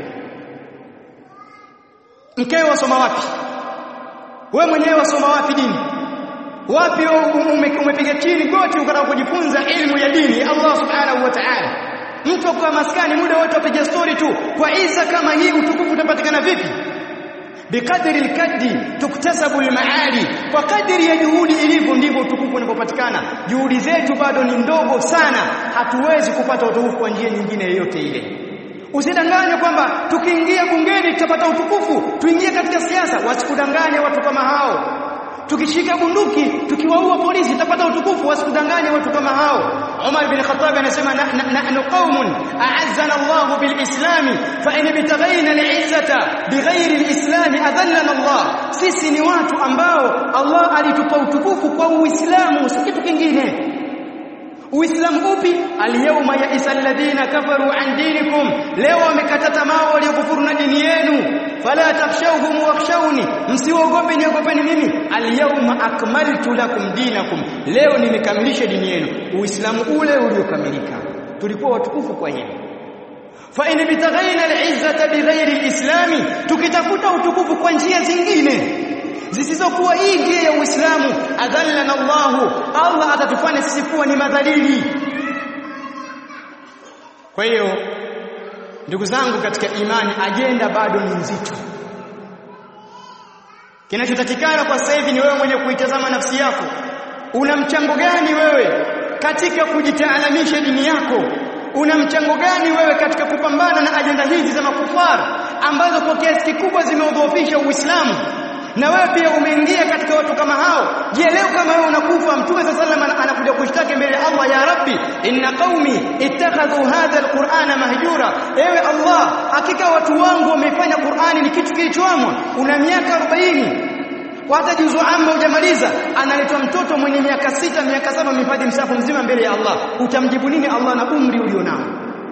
S1: Mkewe wasoma wapi? Wewe mwenyewe wasoma wapi dini? Wapi umepiga chini goti ukataka kujifunza elimu ya dini ya Allah subhanahu wa ta'ala? Mtu kwa maskani muda wote apige story tu. Kwa Isa kama hii utukufu utapatikana vipi? Bikadri al-kaddi tuktasabu al-maali, kwa kadri ya juhudi ilivyo ndivyo utukufu unapopatikana. Juhudi zetu bado ni ndogo sana, hatuwezi kupata utukufu kwa njia nyingine yoyote ile. Usidanganye kwamba tukiingia bungeni tutapata utukufu, tuingie katika siasa. Wasikudanganye watu kama hao. Tukishika bunduki tukiwaua polisi tutapata utukufu, wasikudanganye watu kama hao. Umar bin Khattab anasema nahnu qaumun a'azzana Allah bil islam fa in bitaghayna al-izzata bighayri al-islam adallana Allah. Sisi ni watu ambao Allah alitupa utukufu kwa Uislamu, si kitu kingine. Uislamu upi? Al-yawma ya'isa alladhina kafaru an dinikum, leo wamekata tamaa waliokufuru na dini yenu. Fala takhshawhum wakhshawni, msiogope niogopeni mimi. Al-yawma akmaltu lakum dinakum, leo nimekamilisha dini yenu. Uislamu ule uliokamilika, tulikuwa watukufu kwa hilo. Fa in bitaghayna al-izzata bighayri al-islami, tukitafuta utukufu kwa njia zingine zisizokuwa hii njia ya Uislamu, adallana Allah, Allah atatufanya sisi kuwa ni madhalili. Kwa hiyo ndugu zangu katika imani, ajenda bado ni nzito. Kinachotakikana kwa sasa hivi ni wewe mwenye kuitazama nafsi yako. Una mchango gani wewe katika kujitaalamisha dini yako? Una mchango gani wewe katika kupambana na ajenda hizi za makufara ambazo kwa kiasi kikubwa zimeudhoofisha Uislamu? Na wewe pia umeingia katika watu kama hao. Je, leo kama wewe unakufa, Mtume sallallahu alayhi wasallam anakuja kushtaki mbele ya Allah, ya Rabbi inna qaumi ittakhadhu hadha alqur'ana mahjura, ewe Allah, hakika watu wangu wamefanya Qur'ani ni kitu kilichoamwa. Una miaka arobaini hata juzu amma hujamaliza, analetwa mtoto mwenye miaka sita miaka saba mhifadhi msafu mzima mbele ya Allah. Utamjibu nini Allah na umri ulionao?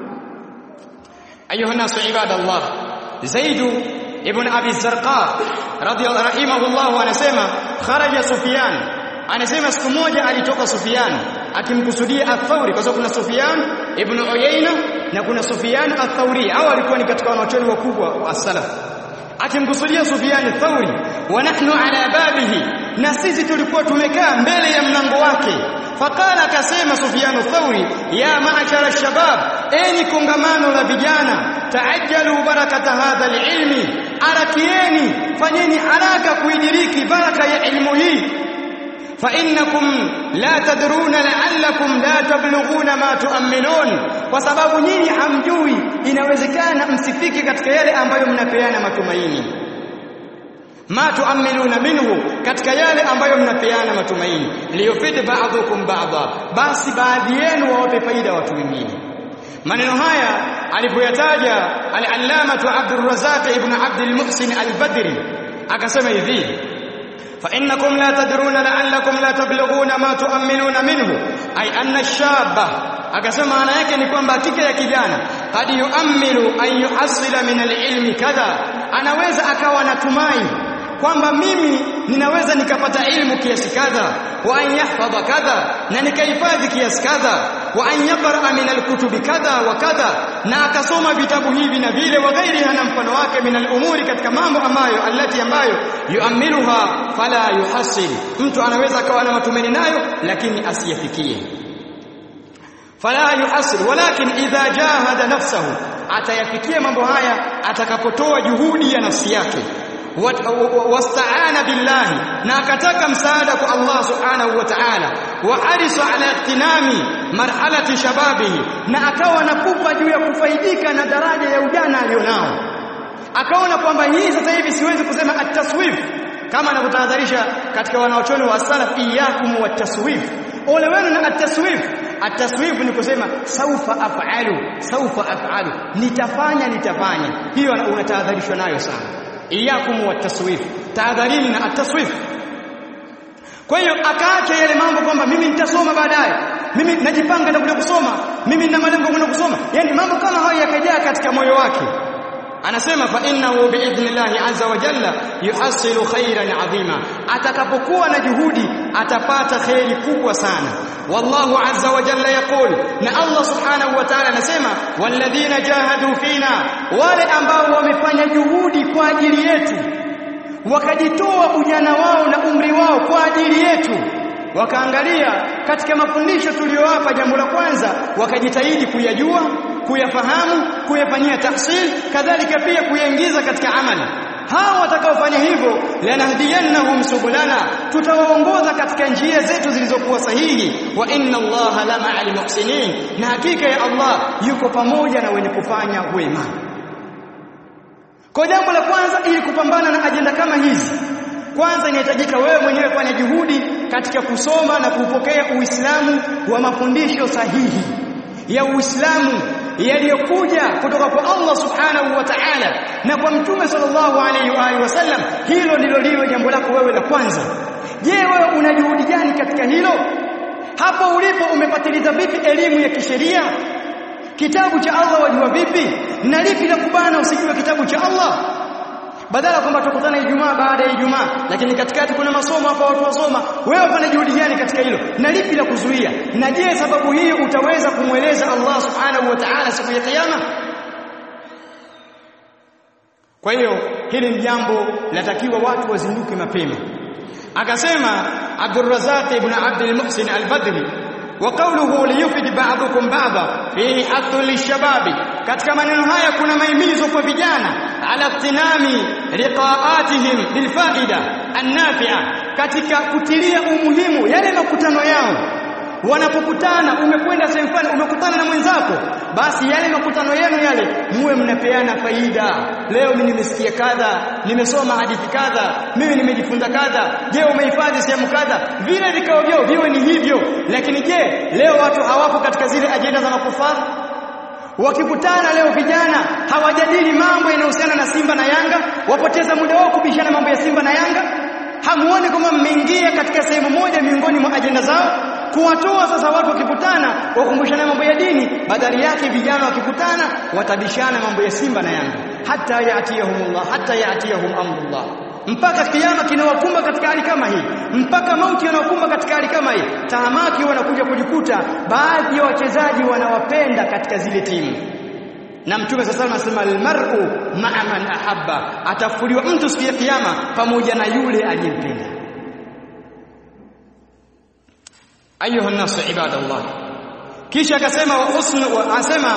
S1: Ayuha nasu ibadallah, Zaidu ibn Abi Zarqa radhiyallahu rahimahullah anasema kharaja Sufyan, anasema siku moja alitoka Sufyan, akimkusudia Ath-Thawri, kwa sababu kuna Sufyan ibn Uyayna na kuna Sufyan Ath-Thawri, hao walikuwa ni katika wanachuoni wakubwa wa as-salaf. Akimkusudia Sufyan Ath-Thawri, wa nahnu ala babihi, na sisi tulikuwa tumekaa mbele ya mlango wake. Faqala, akasema Sufyan Ath-Thawri, ya ma'ashara ash-shabab, enyi kongamano la vijana, taajjalu barakata hadha al-ilmi, arakieni, fanyeni haraka kuidiriki baraka ya ilmu hii. Fa innakum la tadruna la'allakum la tablughuna ma tu'minun, kwa sababu nyinyi hamjui, inawezekana msifike katika yale ambayo mnapeana matumaini. Ma tu'minuna minhu, katika yale ambayo mnapeana matumaini. Liyufid ba'dhukum ba'dha, basi baadhi yenu wawape faida watu wengine. Maneno haya alipoyataja al-Allamah Abdul Razzaq ibn Abdul Muhsin al-Badri, akasema hivi: fa innakum la tadruna la'allakum la tablughuna ma tu'minuna minhu, ay anna ash-shabba, akasema maana yake ni kwamba hakika ya kijana qad yu'ammilu an yuhasila min al-ilmi kadha, anaweza akawa natumai kwamba mimi ninaweza nikapata ilmu kiasi kadha, wa an yahfadha kadha, na nikahifadhi kiasi kadha, wa an yaqra min alkutubi kadha wa kadha, na akasoma vitabu hivi na vile, wa ghairi hana mfano wake, min alumuri, katika mambo ambayo allati ambayo yuamiluha fala yuhasil, mtu anaweza akawa na matumaini nayo lakini asiyafikie. Fala yuhasil, walakin idha jahada nafsahu, atayafikia mambo haya atakapotoa juhudi ya nafsi yake. wasta'ana billahi, na akataka msaada kwa Allah subhanahu wa ta'ala, wa arisa ala iqtinami marhalati shababihi, na akawa nakupa juu ya kufaidika na daraja ya ujana alionao. Akaona kwamba hii sasa hivi siwezi kusema at-taswif kama anavyotahadharisha katika wanaochoni wa salaf, iyyakum wat-taswif, ole wenu na at-taswif. At-taswif ni kusema saufa af'alu saufa af'alu, nitafanya nitafanya. Hiyo unatahadharishwa nayo sana. Iyyakum wat-taswif, tahadharini na at-taswif. Kwa hiyo akaacha yale mambo kwamba mimi nitasoma baadaye, mimi najipanga na kuja kusoma, mimi nina malengo kwenda kusoma. Yani mambo kama hayo yakajaa katika moyo wake. Anasema fa innahu biidhnillahi azza wa jalla yuhasilu khairan adhima, atakapokuwa na juhudi atapata khairi kubwa sana. Wallahu azza wa jalla yaqul, na Allah subhanahu wa ta'ala anasema walladhina jahadu fina, wale ambao wamefanya juhudi kwa ajili yetu, wakajitoa ujana wao na umri wao kwa ajili yetu, wakaangalia katika mafundisho tuliyowapa, jambo la kwanza wakajitahidi kuyajua, kuyafahamu, kuyafanyia tahsil, kadhalika pia kuyaingiza katika amali. Hao watakaofanya hivyo, lanahdiyannahum subulana, tutawaongoza katika njia zetu zilizokuwa sahihi. Wa inna Allaha la ma'al muhsinin, na hakika ya Allah yuko pamoja na wenye kufanya wema. Kwa jambo la kwanza, ili kupambana na ajenda kama hizi, kwanza inahitajika wewe mwenyewe fanya juhudi katika kusoma na kupokea Uislamu wa mafundisho sahihi ya Uislamu yaliyokuja kutoka kwa Allah subhanahu wa ta'ala na kwa Mtume sallallahu alayhi wa alihi wasallam. Hilo ndilo liwe jambo lako wewe la kwanza. Je, wewe una juhudi gani katika hilo? Hapo ulipo umepatiliza vipi elimu ya kisheria? Kitabu cha Allah wajua vipi? Na lipi la kubana usijue kitabu cha Allah? Badala kwamba tukutana Ijumaa baada ya Ijumaa, lakini katikati kuna masomo hapa watu wasoma, wewe fanya juhudi gani katika hilo? Na lipi la kuzuia? Na je, sababu hiyo utaweza kumweleza Allah subhanahu wa ta'ala siku ya kiyama? Kwa hiyo hili ni jambo latakiwa watu wazinduke mapema. Akasema Abdul Razzaq ibn Abdul Muhsin al-Badri, wa qawluhu liyufid ba'dukum ba'dha fihi haqqun lishababi, katika maneno haya kuna mahimizo kwa vijana ala iqtinami liqaatihim bilfaida annafi'a, katika kutilia umuhimu yale makutano yao. Wanapokutana, umekwenda sehemu fulani, umekutana na mwenzako, basi yale makutano yenu yale muwe mnapeana faida. Leo mimi nimesikia kadha, nimesoma hadithi kadha, mimi nimejifunza kadha, je umehifadhi sehemu kadha, vile vikao vyao viwe ni hivyo. Lakini je, leo watu hawapo katika zile ajenda za makufara? Wakikutana leo vijana hawajadili mambo yanayohusiana na Simba na Yanga, wapoteza muda wao kubishana mambo ya Simba na Yanga. Hamuone kama mmeingia katika sehemu moja miongoni mwa ajenda zao kuwatoa sasa watu wakikutana wakumbushana mambo ya dini, badala yake vijana wakikutana watabishana mambo ya Simba na Yanga, hata yaatiyahumullah hata yaatiyahum amrullah, mpaka kiyama kinawakumba katika hali kama hii, mpaka mauti yanawakumba katika hali kama hii. Tahamaki wanakuja kujikuta baadhi ya wachezaji wanawapenda katika zile timu, na Mtume sasa anasema almar'u ma'a man ahabba, atafuliwa mtu siku ya kiyama pamoja na yule aliyempenda. Ayuha nasu ibadallah, kisha akasema wa husn, anasema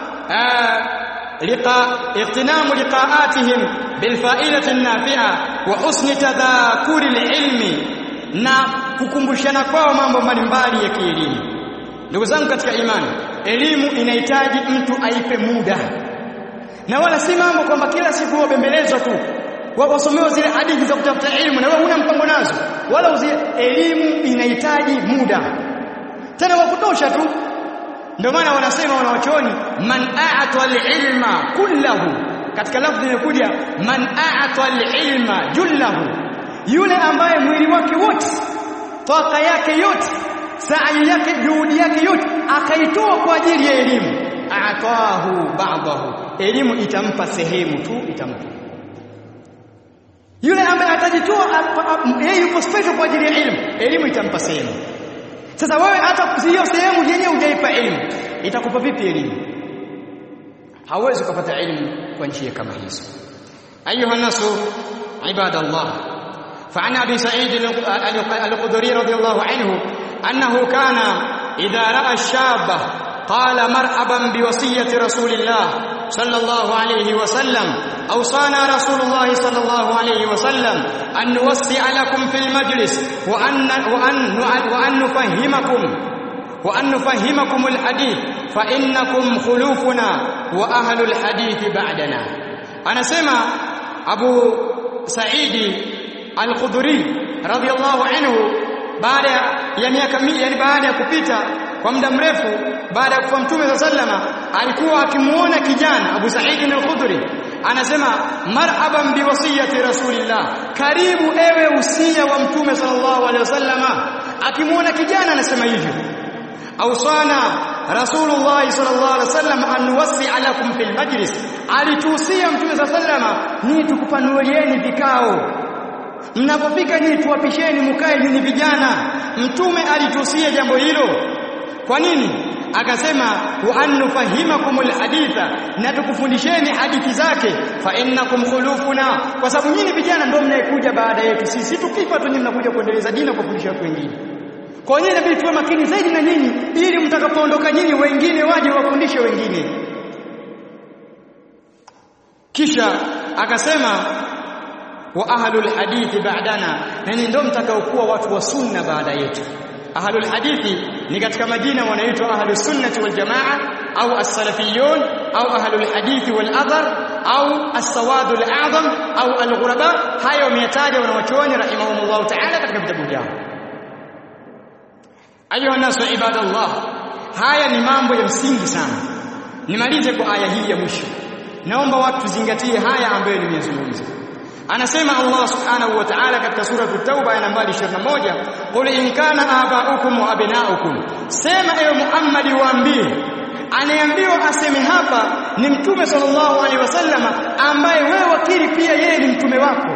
S1: liqa iqtinamu liqaatihim bilfa'ilati an-nafi'a wa husni tadhakuri al-ilmi, na kukumbushana kwao mambo mbalimbali ya kielimu. Ndugu zangu katika imani, elimu inahitaji mtu aipe muda, na wala si mambo kwamba kila siku wabembelezwa tu wasomewa zile hadithi za kutafuta elimu na wewe huna mpango nazo, wala uzi. Elimu inahitaji muda tena wa kutosha tu. Ndio maana wanasema wanawachuoni, man a'ata al-ilma kullahu, katika lafzi inakuja man a'ata al-ilma jullahu, yule ambaye mwili wake wote, toka yake yote, sa'i yake, juhudi yake yote akaitoa kwa ajili ya elimu, a'tahu ba'dahu, elimu itampa sehemu tu, itampa. Yule ambaye atajitoa yeye yuko special kwa ajili ya elimu, elimu itampa sehemu. Sasa wewe hata hiyo sehemu yenyewe hujaipa elimu, itakupa vipi elimu? Hauwezi kupata elimu kwa njia kama hizo. Ayuha nasu ibadallah, فعن أبي سعيد الخدري رضي الله عنه أنه كان إذا رأى الشاب قال مرحبا بوصية رسول الله صلى الله عليه وسلم awsana rasulullah sallallahu alayhi wasallam an nuwassi'a lakum fil majlis wa an wa an wa an nufahimakum wa an nufahimakum al hadith fa innakum khulufuna wa ahlul hadith ba'dana. Anasema Abu Saidi Al-Khudri radhiyallahu anhu baada ya miaka yani baada ya kupita kwa muda mrefu baada ya kufa Mtume sallama alikuwa akimuona kijana Abu Sa'id al-Khudri anasema marhaban bi wasiyati rasulillah, karibu ewe usia wa Mtume sallallahu alaihi wasallama. Akimuona kijana anasema hivyo, awsana rasulullah sallallahu alaihi wasallam an nuwasi'a lakum fil majlis, alituhusia Mtume sallama ni tukupanulieni vikao, mnapofika nyinyi tuwapisheni mkae nyinyi vijana. Mtume alituhusia jambo hilo. Kwa nini? Akasema wa annufahimakumul haditha, na tukufundisheni hadithi zake. Fa innakum khulufuna, kwa sababu nyinyi vijana ndio mnayekuja baada yetu sisi. Tukifa tu nyinyi mnakuja kuendeleza dini kwa kufundisha watu wengine. Kwa hiyo inabidi tuwe makini zaidi na nyinyi, ili mtakapoondoka nyinyi wengine waje wafundishe wengine. Kisha akasema wa ahlul hadithi ba'dana, na ndio mtakaokuwa watu wa sunna baada yetu. Ahlul hadithi ni katika majina wanaitwa ahlus sunnati wal jamaa au as-salafiyun au ahlul hadithi wal athar au as-sawadul a'zam au al-ghuraba. Hayo wameyataja wanawachuoni rahimahumullah ta'ala katika vitabu vyao. Ayuha nasu ibadallah, haya ni mambo ya msingi sana. Nimalize kwa aya hii ya mwisho. Naomba watu tuzingatie haya ambayo nimezungumza. Anasema Allah subhanahu wa ta'ala katika sura at-Tauba aya nambari ishirini na moja, qul in kana aba'ukum wa abna'ukum, sema ewe Muhammad waambie. Anayeambiwa aseme hapa ni Mtume sallallahu alaihi wasallam ambaye wewe wakili pia yeye ni mtume wako.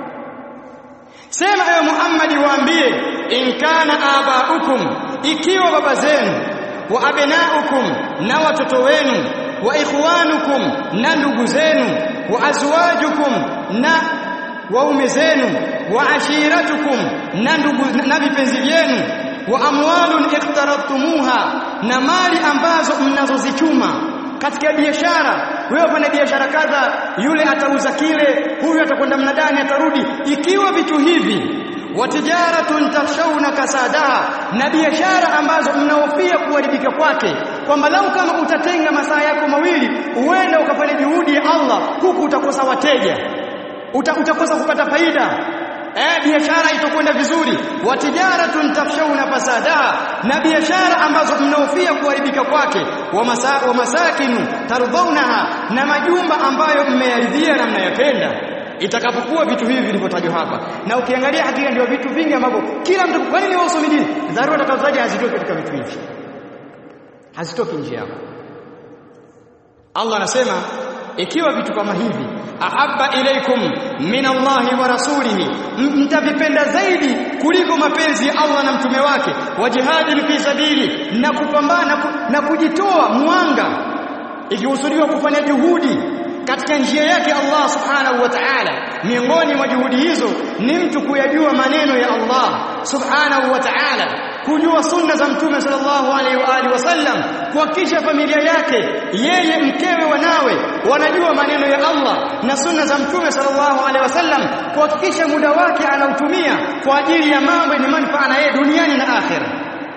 S1: Sema ewe Muhammad waambie, in kana aba'ukum, ikiwa baba zenu, wa abna'ukum, na watoto wenu, wa ikhwanukum, na ndugu zenu, wa azwajukum, na waume zenu, wa ashiratukum, na ndugu na vipenzi vyenu, wa amwalun iqtaraftumuha, na mali ambazo mnazozichuma katika biashara. Wewe fanya biashara kadha, yule atauza kile, huyu atakwenda mnadani atarudi. Ikiwa vitu hivi, wa tijaratun takhshawna kasadaha, na biashara ambazo mnahofia kuharibika kwake, kwamba lau kama utatenga masaa yako mawili uenda ukafanya juhudi ya Allah, huku utakosa wateja, Uta, utakosa kupata faida. Eh, biashara itakwenda vizuri. Wa tijaratun takhshawna fasadaha, na biashara ambazo mnahofia kuharibika kwake. Wa masa wa masakinu tardhaunaha, na majumba ambayo mmeyaridhia na mnayapenda. Itakapokuwa vitu hivi vilivyotajwa hapa, na ukiangalia hakika ndio vitu vingi ambavyo kila mtu, kwa nini wasomi dini dharura takazoje hazitoki katika vitu hivi, hazitoki nje yako. Allah anasema ikiwa vitu kama hivi, ahabba ilaikum min Allahi wa rasulihi, mtavipenda zaidi kuliko mapenzi ya Allah na mtume wake, wa jihadin fi sabili, na kupambana na kujitoa mwanga, ikihusudiwa kufanya juhudi katika njia yake Allah subhanahu wa ta'ala. Miongoni mwa juhudi hizo ni mtu kuyajua maneno ya Allah subhanahu wa ta'ala, kujua sunna za mtume sallallahu alaihi wa alihi wasallam, kuhakikisha familia yake, yeye, mkewe, wanawe wanajua maneno ya Allah na sunna za mtume sallallahu alaihi wasallam, kuhakikisha muda wake anautumia kwa ajili ya mambo yenye manufaa na yeye duniani na akhera.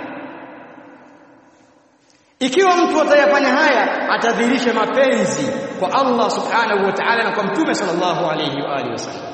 S1: Ikiwa mtu atayafanya haya, atadhihirisha mapenzi kwa Allah subhanahu wa ta'ala na kwa mtume sallallahu alayhi wa alihi wasallam.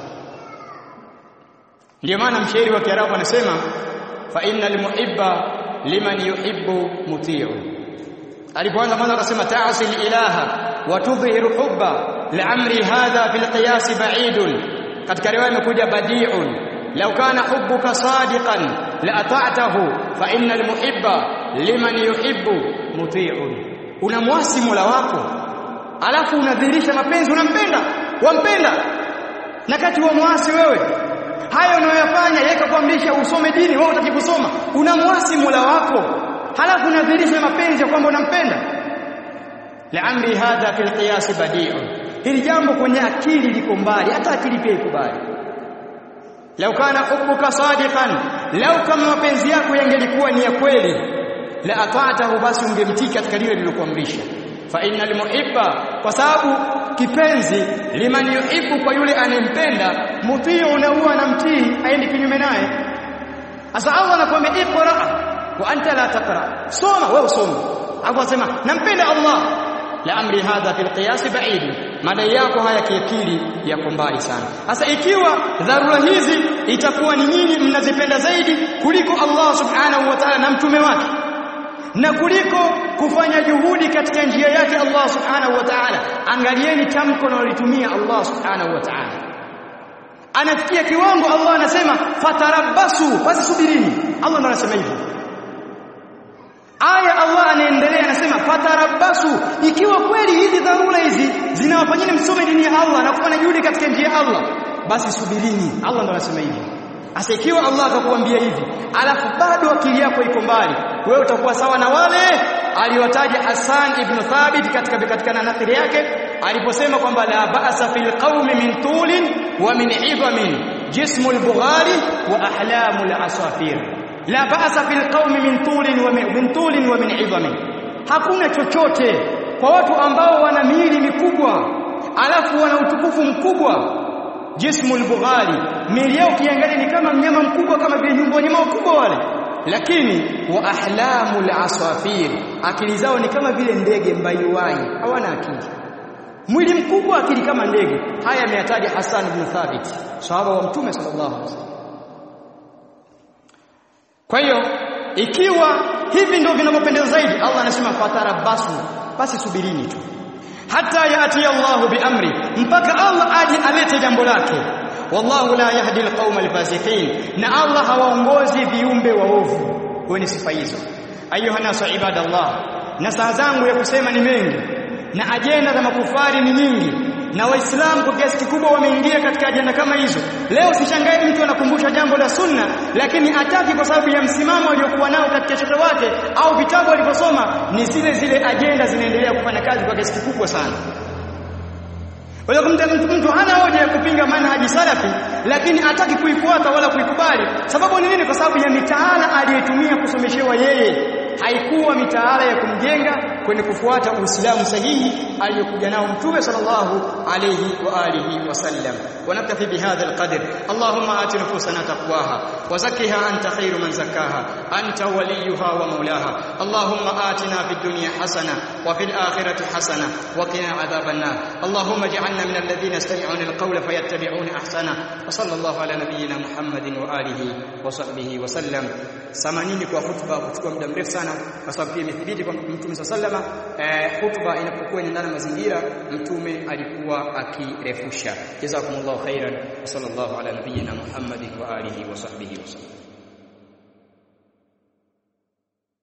S1: Ndio maana mshairi wa Kiarabu anasema fa innal muhibba liman yuhibbu muti'u. Alipoanza mwanzo akasema ta'sil ilaha wa tudhihiru hubba li'amri hadha fil qiyas ba'idun. Katika riwaya imekuja badi'un, law kana hubbuka sadiqan la ata'tahu fa innal muhibba liman yuhibbu muti'un. Unamwasi Mola wako alafu unadhihirisha mapenzi, unampenda, wampenda, na kati wa muasi wewe, hayo unayoyafanya yeka kuamrisha usome dini, wewe utaki kusoma, unamwasi Mola wako halafu unadhihirisha mapenzi ya kwamba unampenda. La'amri hadha fil qiyas badi'un, hili jambo kwenye akili liko mbali, hata akili pia ikubali. Lau kana hubbuka sadiqan, lau kama mapenzi yako yangelikuwa ni ya kweli, la ata'tahu, basi ungemtii katika lile lilokuamrisha. Fa innal muhibba, kwa sababu kipenzi liman yuhibbu, kwa yule anayempenda, muti'u na huwa anamtii, aende kinyume naye. Sasa Allah anakuambia iqra wa anta la taqra, soma wewe usome. Allah anasema nampenda Allah, la amri hadha fil qiyas ba'id, madai yako haya kiakili yako mbali sana. Sasa ikiwa dharura hizi itakuwa ni nyinyi mnazipenda zaidi kuliko Allah subhanahu wa ta'ala na mtume wake, na kuliko kufanya juhudi katika njia yake Allah subhanahu wa ta'ala, angalieni tamko linalotumia Allah subhanahu wa ta'ala. Anafikia kiwango Allah anasema fatarabbasu, basi subirini. Allah ndo anasema hivyo. Aya Allah anaendelea anasema fatarabbasu, ikiwa kweli hizi dharura hizi zinawafanyeni msome dini ya Allah na kufanya juhudi katika njia ya Allah, basi subirini. Allah ndo anasema hivyo. Asa ikiwa Allah akakuambia hivi alafu bado akili yako iko mbali, wewe utakuwa sawa na wale aliwataja Hassan ibn Thabit katika katika nathiri yake aliposema kwamba la ba'sa fil qaumi min tulin wa min 'idhamin jismul bughari wa ahlamul asafir. La ba'sa fil qaumi min tulin wa min tulin wa min 'idhamin, hakuna chochote kwa watu ambao wana miili mikubwa alafu wana utukufu mkubwa. Jismul bughari, miili yao kiangalia ni kama mnyama mkubwa, kama vile nyumbu wanyama wakubwa wale, lakini wa ahlamul asafir, akili zao ni kama vile ndege mbayuwai, hawana akili. Mwili mkubwa, akili kama ndege. Haya ameyataja Hassan ibn Thabit, sahaba wa Mtume sallallahu alaihi wasallam. Kwa hiyo ikiwa hivi ndio vinavyopendeza zaidi, Allah anasema fatarabbasu, basi subirini tu hata yati Allahu bi amri, mpaka Allah aje alete jambo lake. Wallahu la yahdi alqauma alfasiqin, na Allah hawaongozi viumbe waovu. Kwa ni sifa hizo. Ayuha nasu ibadallah, na saa zangu ya kusema ni mengi na ajenda za makufari ni nyingi, na waislamu kwa kiasi kikubwa wameingia katika ajenda kama hizo. Leo sishangae mtu anakumbusha jambo la sunna, lakini hataki kwa sababu ya msimamo aliokuwa nao katika shekhe wake au vitabu alivyosoma, ni zile zile ajenda zinaendelea kufanya kazi kwa kiasi kikubwa sana. Kwa hiyo mtu, mtu hana hoja ya kupinga manhaji salafi, lakini hataki kuifuata wala kuikubali. Sababu ni nini? Kwa sababu ya mitaala aliyotumia kusomeshewa yeye haikuwa mitaala ya kumjenga kwenye kufuata Uislamu sahihi aliyokuja nao Mtume sallallahu alayhi wa alihi wasallam. ونكتفي بهذا القدر. اللهم آت نفوسنا تقواها وزكها أنت خير من زكاها أنت وليها ومولاها. اللهم آتنا في الدنيا حسنة وفي الآخرة حسنة وقنا عذاب النار. اللهم اجعلنا من الذين يستمعون القول فيتبعون أحسنه. وصلى الله على نبينا محمد وآله وصحبه وسلم. Samanini kwa hutuba kuchukua muda mrefu sana, kwa sababu pia imethibiti kwa Mtume sallama eh, hutuba inapokuwa inaendana mazingira Mtume alikuwa akirefusha. Jazakumullahu khairan wa sallallahu ala nabiyyina Muhammadin wa alihi wa sahbihi wasallam.